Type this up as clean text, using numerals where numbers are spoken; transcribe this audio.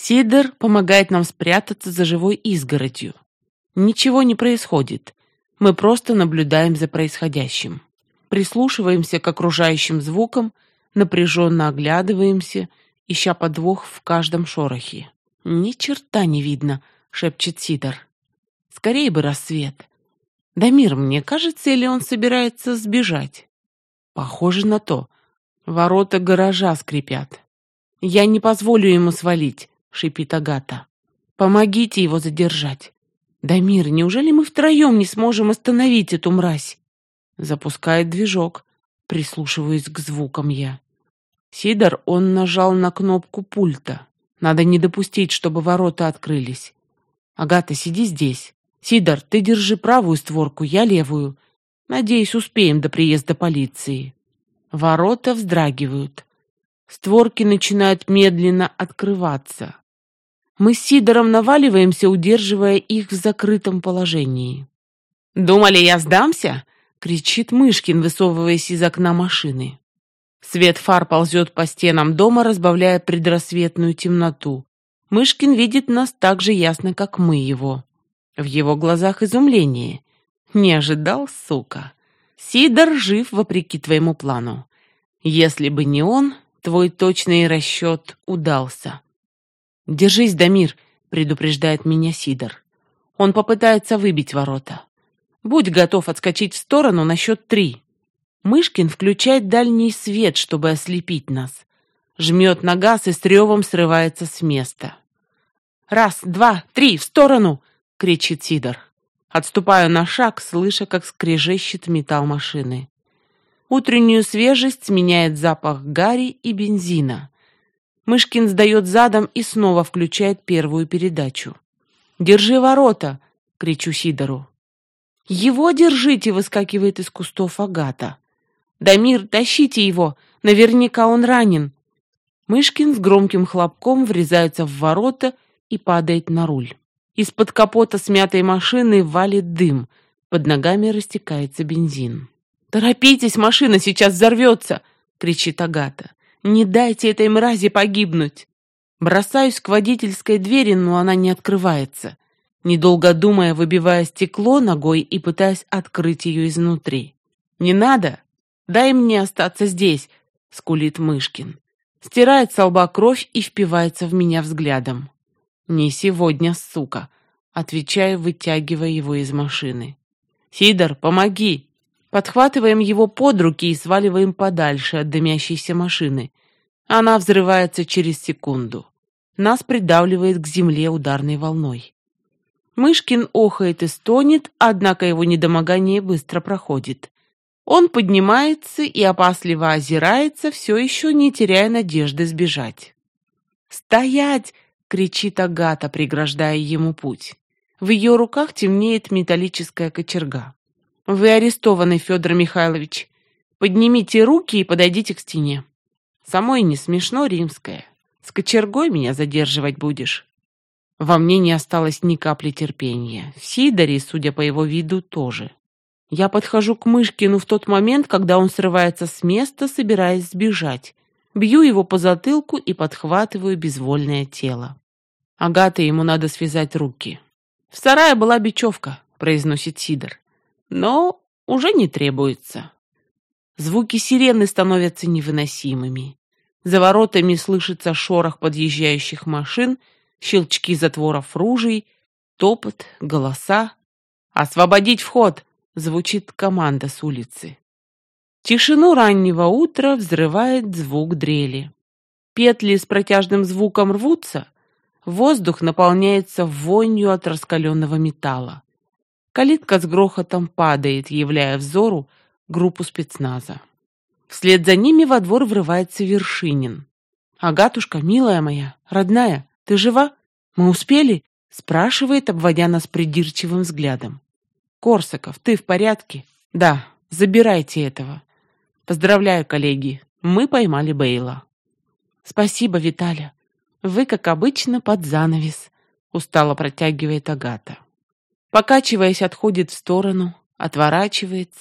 Сидор помогает нам спрятаться за живой изгородью. Ничего не происходит. Мы просто наблюдаем за происходящим. Прислушиваемся к окружающим звукам, напряженно оглядываемся, ища подвох в каждом шорохе. «Ни черта не видно», — шепчет Сидор. «Скорее бы рассвет. Дамир, мне кажется, или он собирается сбежать?» «Похоже на то. Ворота гаража скрипят». «Я не позволю ему свалить», — шипит Агата. «Помогите его задержать». «Дамир, неужели мы втроем не сможем остановить эту мразь?» Запускает движок. Прислушиваюсь к звукам я. Сидор, он нажал на кнопку пульта. Надо не допустить, чтобы ворота открылись. Агата, сиди здесь. Сидор, ты держи правую створку, я левую. Надеюсь, успеем до приезда полиции. Ворота вздрагивают. Створки начинают медленно открываться. Мы с Сидором наваливаемся, удерживая их в закрытом положении. «Думали, я сдамся?» — кричит Мышкин, высовываясь из окна машины. Свет фар ползет по стенам дома, разбавляя предрассветную темноту. Мышкин видит нас так же ясно, как мы его. В его глазах изумление. Не ожидал, сука. Сидор жив вопреки твоему плану. Если бы не он, твой точный расчет удался. «Держись, Дамир», — предупреждает меня Сидор. Он попытается выбить ворота. Будь готов отскочить в сторону на счет 3. Мышкин включает дальний свет, чтобы ослепить нас. Жмет на газ и с ревом срывается с места. «Раз, два, три, в сторону!» — кричит Сидор. Отступаю на шаг, слыша, как скрежещет металл машины. Утреннюю свежесть сменяет запах гари и бензина. Мышкин сдает задом и снова включает первую передачу. «Держи ворота!» — кричу Сидору. «Его держите!» — выскакивает из кустов Агата. «Дамир, тащите его! Наверняка он ранен!» Мышкин с громким хлопком врезается в ворота и падает на руль. Из-под капота смятой машины валит дым. Под ногами растекается бензин. «Торопитесь, машина сейчас взорвется!» — кричит Агата. «Не дайте этой мрази погибнуть!» Бросаюсь к водительской двери, но она не открывается. Недолго думая, выбивая стекло ногой и пытаясь открыть ее изнутри. «Не надо! Дай мне остаться здесь!» — скулит Мышкин. Стирает со лба кровь и впивается в меня взглядом. «Не сегодня, сука!» — отвечаю, вытягивая его из машины. «Сидор, помоги!» Подхватываем его под руки и сваливаем подальше от дымящейся машины. Она взрывается через секунду. Нас придавливает к земле ударной волной. Мышкин охает и стонет, однако его недомогание быстро проходит. Он поднимается и опасливо озирается, все еще не теряя надежды сбежать. «Стоять!» — кричит Агата, преграждая ему путь. В ее руках темнеет металлическая кочерга. «Вы арестованы, Федор Михайлович. Поднимите руки и подойдите к стене. Самой не смешно, римская. С кочергой меня задерживать будешь». Во мне не осталось ни капли терпения. В Сидоре, судя по его виду, тоже. Я подхожу к Мышкину в тот момент, когда он срывается с места, собираясь сбежать. Бью его по затылку и подхватываю безвольное тело. Агата, ему надо связать руки. «В сарае была бечевка», — произносит Сидор. «Но уже не требуется». Звуки сирены становятся невыносимыми. За воротами слышится шорох подъезжающих машин, щелчки затворов ружей, топот, голоса. «Освободить вход!» — звучит команда с улицы. Тишину раннего утра взрывает звук дрели. Петли с протяжным звуком рвутся, воздух наполняется вонью от раскаленного металла. Калитка с грохотом падает, являя взору группу спецназа. Вслед за ними во двор врывается Вершинин. «Агатушка, милая моя, родная, ты жива? Мы успели?» — спрашивает, обводя нас придирчивым взглядом. «Корсаков, ты в порядке?» «Да, забирайте этого». «Поздравляю, коллеги, мы поймали Бейла». «Спасибо, Виталя. Вы, как обычно, под занавес», — устало протягивает Агата. Покачиваясь, отходит в сторону, отворачивается,